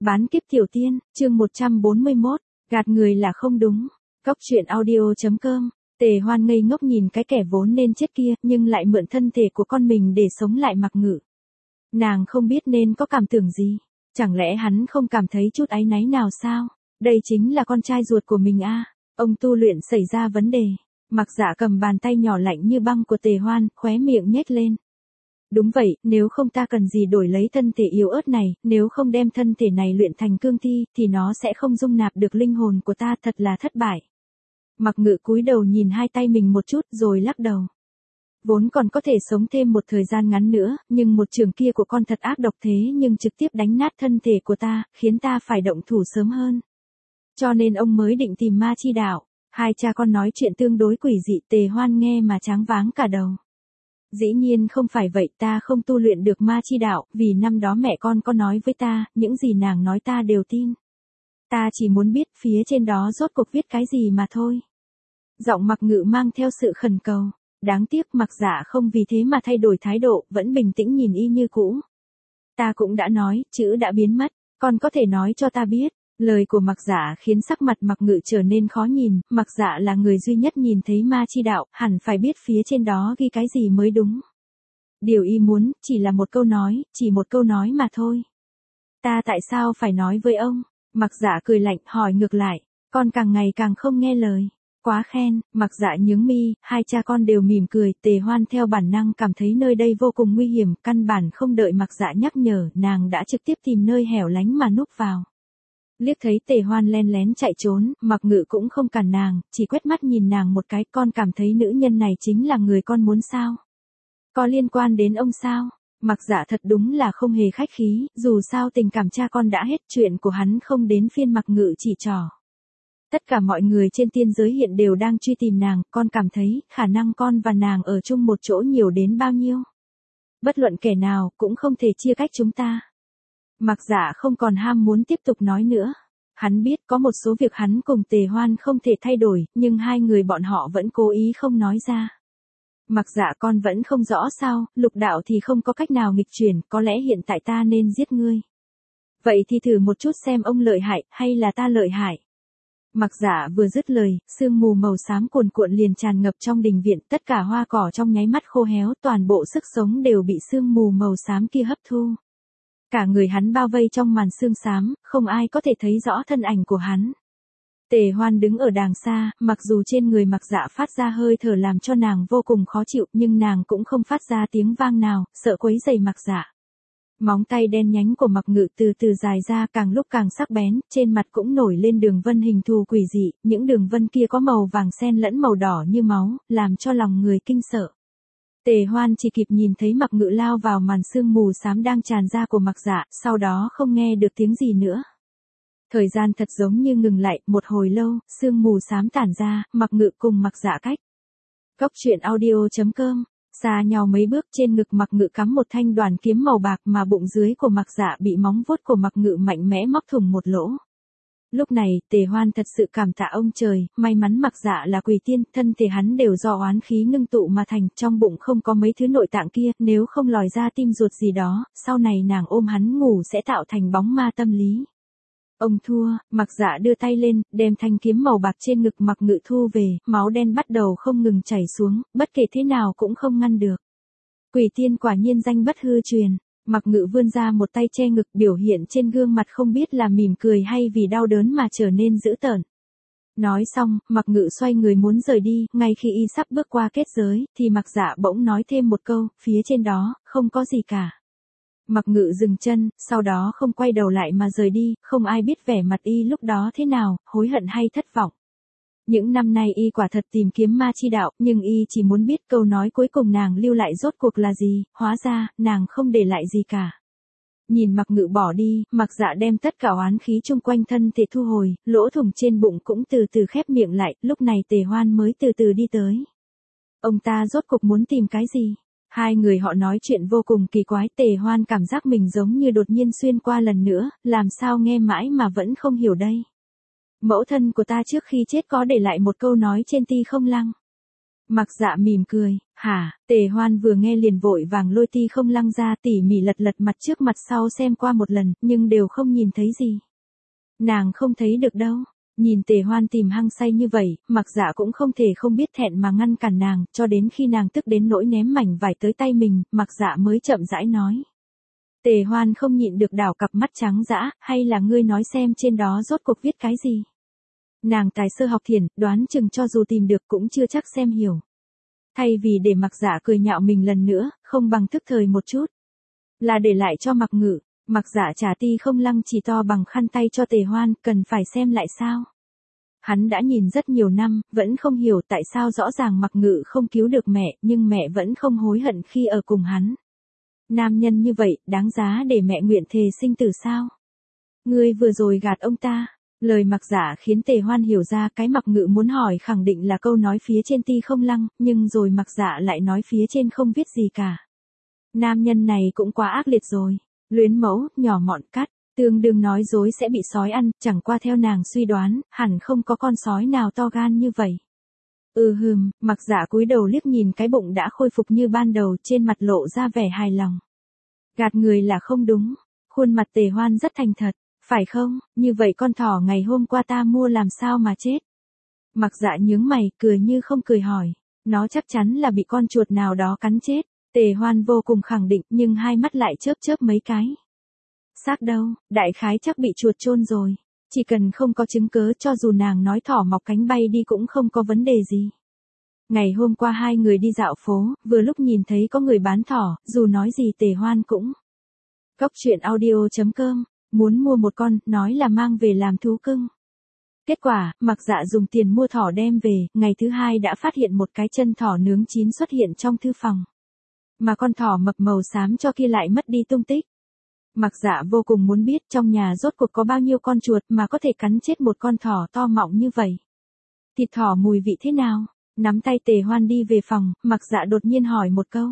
Bán kiếp tiểu tiên, chương 141, gạt người là không đúng. Cóc truyện audio.com. Tề Hoan ngây ngốc nhìn cái kẻ vốn nên chết kia, nhưng lại mượn thân thể của con mình để sống lại Mặc Ngự. Nàng không biết nên có cảm tưởng gì. Chẳng lẽ hắn không cảm thấy chút áy náy nào sao? Đây chính là con trai ruột của mình a. Ông tu luyện xảy ra vấn đề. Mặc Dạ cầm bàn tay nhỏ lạnh như băng của Tề Hoan, khóe miệng nhếch lên. Đúng vậy, nếu không ta cần gì đổi lấy thân thể yếu ớt này, nếu không đem thân thể này luyện thành cương thi, thì nó sẽ không dung nạp được linh hồn của ta, thật là thất bại. Mặc Ngự cúi đầu nhìn hai tay mình một chút rồi lắc đầu. Vốn còn có thể sống thêm một thời gian ngắn nữa, nhưng một trường kia của con thật ác độc thế nhưng trực tiếp đánh nát thân thể của ta, khiến ta phải động thủ sớm hơn. Cho nên ông mới định tìm ma chi đạo. Hai cha con nói chuyện tương đối quỷ dị, Tề Hoan nghe mà choáng váng cả đầu. Dĩ nhiên không phải vậy, ta không tu luyện được ma chi đạo, vì năm đó mẹ con có nói với ta, những gì nàng nói ta đều tin. Ta chỉ muốn biết phía trên đó rốt cuộc viết cái gì mà thôi. Giọng Mặc Ngự mang theo sự khẩn cầu. Đáng tiếc Mặc Dạ không vì thế mà thay đổi thái độ, vẫn bình tĩnh nhìn y như cũ. Ta cũng đã nói, chữ đã biến mất, con có thể nói cho ta biết. Lời của Mặc Dạ khiến sắc mặt Mặc Ngự trở nên khó nhìn, Mặc Dạ là người duy nhất nhìn thấy ma chi đạo, hẳn phải biết phía trên đó ghi cái gì mới đúng. Điều y muốn, chỉ là một câu nói, chỉ một câu nói mà thôi. Ta tại sao phải nói với ông? Mặc Dạ cười lạnh, hỏi ngược lại, con càng ngày càng không nghe lời. Quá khen, Mặc Dạ nhướng mi, hai cha con đều mỉm cười, Tề Hoan theo bản năng cảm thấy nơi đây vô cùng nguy hiểm, căn bản không đợi Mặc Dạ nhắc nhở, nàng đã trực tiếp tìm nơi hẻo lánh mà núp vào. Liếc thấy Tề Hoan len lén chạy trốn, Mặc Ngự cũng không cản nàng, chỉ quét mắt nhìn nàng một cái, con cảm thấy nữ nhân này chính là người con muốn sao? Có liên quan đến ông sao? Mặc Dạ thật đúng là không hề khách khí, dù sao tình cảm cha con đã hết, chuyện của hắn không đến phiên Mặc Ngự chỉ trỏ. Tất cả mọi người trên tiên giới hiện đều đang truy tìm nàng, con cảm thấy khả năng con và nàng ở chung một chỗ nhiều đến bao nhiêu? Bất luận kẻ nào cũng không thể chia cách chúng ta. Mặc Dạ không còn ham muốn tiếp tục nói nữa. Hắn biết có một số việc hắn cùng Tề Hoan không thể thay đổi, nhưng hai người bọn họ vẫn cố ý không nói ra. Mặc Dạ con vẫn không rõ sao, lục đạo thì không có cách nào nghịch chuyển, có lẽ hiện tại ta nên giết ngươi. Vậy thì thử một chút xem ông lợi hại, hay là ta lợi hại. Mặc Dạ vừa dứt lời, sương mù màu xám cuồn cuộn liền tràn ngập trong đình viện, tất cả hoa cỏ trong nháy mắt khô héo, toàn bộ sức sống đều bị sương mù màu xám kia hấp thu. Cả người hắn bao vây trong màn sương xám, không ai có thể thấy rõ thân ảnh của hắn. Tề Hoan đứng ở đàng xa, mặc dù trên người Mặc Dạ phát ra hơi thở làm cho nàng vô cùng khó chịu, nhưng nàng cũng không phát ra tiếng vang nào, sợ quấy rầy Mặc Dạ. Móng tay đen nhánh của Mặc Ngự từ từ dài ra, càng lúc càng sắc bén, trên mặt cũng nổi lên đường vân hình thù quỷ dị, những đường vân kia có màu vàng xen lẫn màu đỏ như máu, làm cho lòng người kinh sợ. Tề Hoan chỉ kịp nhìn thấy Mặc Ngự lao vào màn sương mù xám đang tràn ra của Mặc Dạ, sau đó không nghe được tiếng gì nữa. Thời gian thật giống như ngừng lại, một hồi lâu, sương mù xám tản ra, Mặc Ngự cùng Mặc Dạ cách. Cóc truyện audio.com. Xa nhau mấy bước, trên ngực Mặc Ngự cắm một thanh đoàn kiếm màu bạc, mà bụng dưới của Mặc Dạ bị móng vuốt của Mặc Ngự mạnh mẽ móc thủng một lỗ. Lúc này, Tề Hoan thật sự cảm tạ ông trời, may mắn Mặc Dạ là quỷ tiên, thân thể hắn đều do oán khí ngưng tụ mà thành, trong bụng không có mấy thứ nội tạng kia, nếu không lòi ra tim ruột gì đó, sau này nàng ôm hắn ngủ sẽ tạo thành bóng ma tâm lý. Ông thua, Mặc Dạ đưa tay lên, đem thanh kiếm màu bạc trên ngực Mặc Ngự thu về, máu đen bắt đầu không ngừng chảy xuống, bất kể thế nào cũng không ngăn được. Quỷ tiên quả nhiên danh bất hư truyền. Mặc Ngự vươn ra một tay che ngực, biểu hiện trên gương mặt không biết là mỉm cười hay vì đau đớn mà trở nên dữ tợn. Nói xong, Mặc Ngự xoay người muốn rời đi, ngay khi y sắp bước qua kết giới, thì Mặc Dạ bỗng nói thêm một câu, phía trên đó, không có gì cả. Mặc Ngự dừng chân, sau đó không quay đầu lại mà rời đi, không ai biết vẻ mặt y lúc đó thế nào, hối hận hay thất vọng. Những năm nay y quả thật tìm kiếm ma chi đạo, nhưng y chỉ muốn biết câu nói cuối cùng nàng lưu lại rốt cuộc là gì, hóa ra, nàng không để lại gì cả. Nhìn Mặc Ngự bỏ đi, Mặc Dạ đem tất cả oán khí chung quanh thân thể thu hồi, lỗ thủng trên bụng cũng từ từ khép miệng lại, lúc này Tề Hoan mới từ từ đi tới. Ông ta rốt cuộc muốn tìm cái gì? Hai người họ nói chuyện vô cùng kỳ quái, Tề Hoan cảm giác mình giống như đột nhiên xuyên qua lần nữa, làm sao nghe mãi mà vẫn không hiểu đây. Mẫu thân của ta trước khi chết có để lại một câu nói trên Ti Không Lăng. Mặc Dạ mỉm cười, hả, Tề Hoan vừa nghe liền vội vàng lôi Ti Không Lăng ra tỉ mỉ lật lật mặt trước mặt sau xem qua một lần, nhưng đều không nhìn thấy gì. Nàng không thấy được đâu. Nhìn Tề Hoan tìm hăng say như vậy, Mặc Dạ cũng không thể không biết thẹn mà ngăn cản nàng, cho đến khi nàng tức đến nỗi ném mảnh vải tới tay mình, Mặc Dạ mới chậm rãi nói. Tề Hoan không nhịn được đảo cặp mắt trắng dã, hay là ngươi nói xem trên đó rốt cuộc viết cái gì? Nàng tài sơ học thiền, đoán chừng cho dù tìm được cũng chưa chắc xem hiểu. Thay vì để Mặc Dạ cười nhạo mình lần nữa, không bằng thức thời một chút. Là để lại cho Mặc Ngự. Mặc Dạ trả Ti Không Lăng chỉ to bằng khăn tay cho Tề Hoan, cần phải xem lại sao? Hắn đã nhìn rất nhiều năm, vẫn không hiểu tại sao rõ ràng Mặc Ngự không cứu được mẹ, nhưng mẹ vẫn không hối hận khi ở cùng hắn. Nam nhân như vậy, đáng giá để mẹ nguyện thề sinh tử sao? Ngươi vừa rồi gạt ông ta. Lời Mặc Dạ khiến Tề Hoan hiểu ra cái Mặc Ngự muốn hỏi khẳng định là câu nói phía trên Ti Không Lăng, nhưng rồi Mặc Dạ lại nói phía trên không viết gì cả. Nam nhân này cũng quá ác liệt rồi. Luyến mẫu, nhỏ mọn cắt, tương đương nói dối sẽ bị sói ăn, chẳng qua theo nàng suy đoán, hẳn không có con sói nào to gan như vậy. Mặc Dạ cúi đầu liếc nhìn cái bụng đã khôi phục như ban đầu, trên mặt lộ ra vẻ hài lòng. Gạt người là không đúng, khuôn mặt Tề Hoan rất thành thật, phải không, như vậy con thỏ ngày hôm qua ta mua làm sao mà chết? Mặc Dạ nhướng mày, cười như không cười hỏi, nó chắc chắn là bị con chuột nào đó cắn chết. Tề Hoan vô cùng khẳng định, nhưng hai mắt lại chớp chớp mấy cái. Xác đâu, đại khái chắc bị chuột chôn rồi. Chỉ cần không có chứng cớ cho dù nàng nói thỏ mọc cánh bay đi cũng không có vấn đề gì. Ngày hôm qua hai người đi dạo phố, vừa lúc nhìn thấy có người bán thỏ, dù nói gì Tề Hoan cũng. Cóc truyện audio.com, muốn mua một con, nói là mang về làm thú cưng. Kết quả, Mặc Dạ dùng tiền mua thỏ đem về, ngày thứ hai đã phát hiện một cái chân thỏ nướng chín xuất hiện trong thư phòng. Mà con thỏ mập màu xám cho kia lại mất đi tung tích. Mặc Dạ vô cùng muốn biết trong nhà rốt cuộc có bao nhiêu con chuột mà có thể cắn chết một con thỏ to mọng như vậy. Thịt thỏ mùi vị thế nào? Nắm tay Tề Hoan đi về phòng, Mặc Dạ đột nhiên hỏi một câu.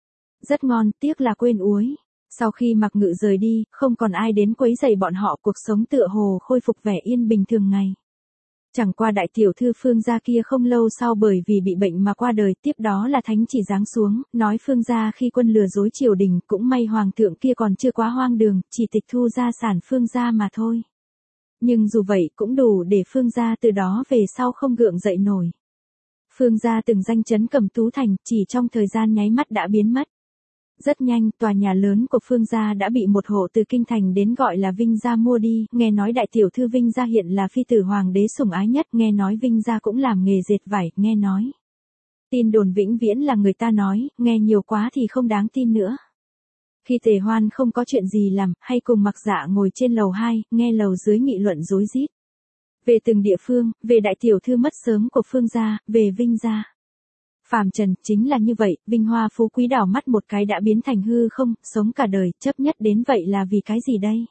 Rất ngon, tiếc là quên uối. Sau khi Mặc Ngự rời đi, không còn ai đến quấy rầy bọn họ, cuộc sống tựa hồ khôi phục vẻ yên bình thường ngày. Chẳng qua đại tiểu thư Phương gia kia không lâu sau bởi vì bị bệnh mà qua đời, tiếp đó là thánh chỉ giáng xuống, nói Phương gia khi quân lừa dối triều đình, cũng may hoàng thượng kia còn chưa quá hoang đường, chỉ tịch thu gia sản Phương gia mà thôi. Nhưng dù vậy cũng đủ để Phương gia từ đó về sau không gượng dậy nổi. Phương gia từng danh chấn Cẩm Tú thành, chỉ trong thời gian nháy mắt đã biến mất. Rất nhanh, tòa nhà lớn của Phương gia đã bị một hộ từ kinh thành đến gọi là Vinh gia mua đi, nghe nói đại tiểu thư Vinh gia hiện là phi tử hoàng đế sủng ái nhất, nghe nói Vinh gia cũng làm nghề dệt vải, nghe nói. Tin đồn vĩnh viễn là người ta nói, nghe nhiều quá thì không đáng tin nữa. Khi Tề Hoan không có chuyện gì làm, hay cùng Mặc Dạ ngồi trên lầu 2, nghe lầu dưới nghị luận rối rít. Về từng địa phương, về đại tiểu thư mất sớm của Phương gia, về Vinh gia. Phàm trần, chính là như vậy, vinh hoa phú quý đảo mắt một cái đã biến thành hư không, sống cả đời, chấp nhất đến vậy là vì cái gì đây?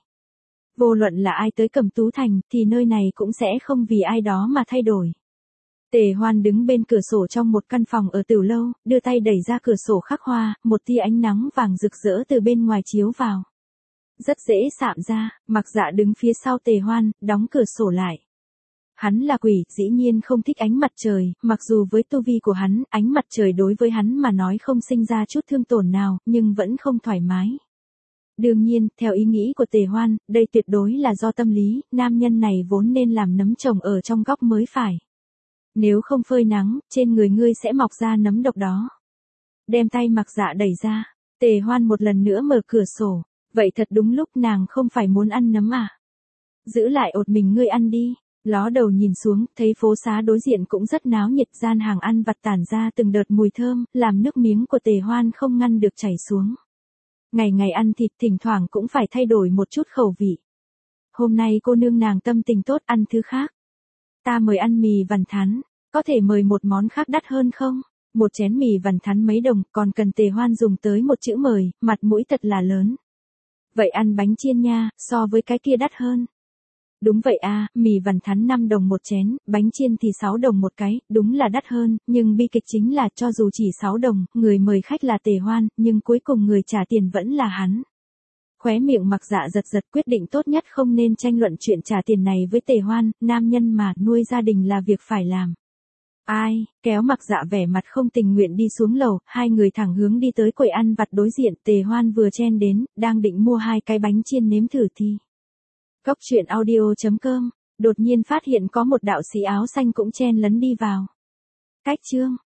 Vô luận là ai tới Cẩm Tú thành, thì nơi này cũng sẽ không vì ai đó mà thay đổi. Tề Hoan đứng bên cửa sổ trong một căn phòng ở Tửu lâu, đưa tay đẩy ra cửa sổ khắc hoa, một tia ánh nắng vàng rực rỡ từ bên ngoài chiếu vào. Rất dễ sạm ra, Mặc Dạ đứng phía sau Tề Hoan, đóng cửa sổ lại. Hắn là quỷ, dĩ nhiên không thích ánh mặt trời, mặc dù với tu vi của hắn, ánh mặt trời đối với hắn mà nói không sinh ra chút thương tổn nào, nhưng vẫn không thoải mái. Đương nhiên, theo ý nghĩ của Tề Hoan, đây tuyệt đối là do tâm lý, nam nhân này vốn nên làm nấm trồng ở trong góc mới phải. Nếu không phơi nắng, trên người ngươi sẽ mọc ra nấm độc đó. Đem tay Mặc Dạ đẩy ra, Tề Hoan một lần nữa mở cửa sổ, vậy thật đúng lúc nàng không phải muốn ăn nấm à? Giữ lại ột mình ngươi ăn đi. Ló đầu nhìn xuống, thấy phố xá đối diện cũng rất náo nhiệt, gian hàng ăn vặt tản ra từng đợt mùi thơm, làm nước miếng của Tề Hoan không ngăn được chảy xuống. Ngày ngày ăn thịt thỉnh thoảng cũng phải thay đổi một chút khẩu vị. Hôm nay cô nương nàng tâm tình tốt, ăn thứ khác. Ta mời ăn mì vằn thắn, có thể mời một món khác đắt hơn không? Một chén mì vằn thắn mấy đồng, còn cần Tề Hoan dùng tới một chữ mời, mặt mũi thật là lớn. Vậy ăn bánh chiên nha, so với cái kia đắt hơn. Đúng vậy à, mì vằn thắn 5 đồng một chén, bánh chiên thì 6 đồng một cái, đúng là đắt hơn, nhưng bi kịch chính là cho dù chỉ 6 đồng, người mời khách là Tề Hoan, nhưng cuối cùng người trả tiền vẫn là hắn. Khóe miệng Mặc Dạ giật giật, quyết định tốt nhất không nên tranh luận chuyện trả tiền này với Tề Hoan, nam nhân mà, nuôi gia đình là việc phải làm. Ai, kéo Mặc Dạ vẻ mặt không tình nguyện đi xuống lầu, hai người thẳng hướng đi tới quầy ăn vặt đối diện, Tề Hoan vừa chen đến, đang định mua 2 cái bánh chiên nếm thử thì. Cốc truyện audio.com, đột nhiên phát hiện có một đạo sĩ áo xanh cũng chen lấn đi vào. Cách chương.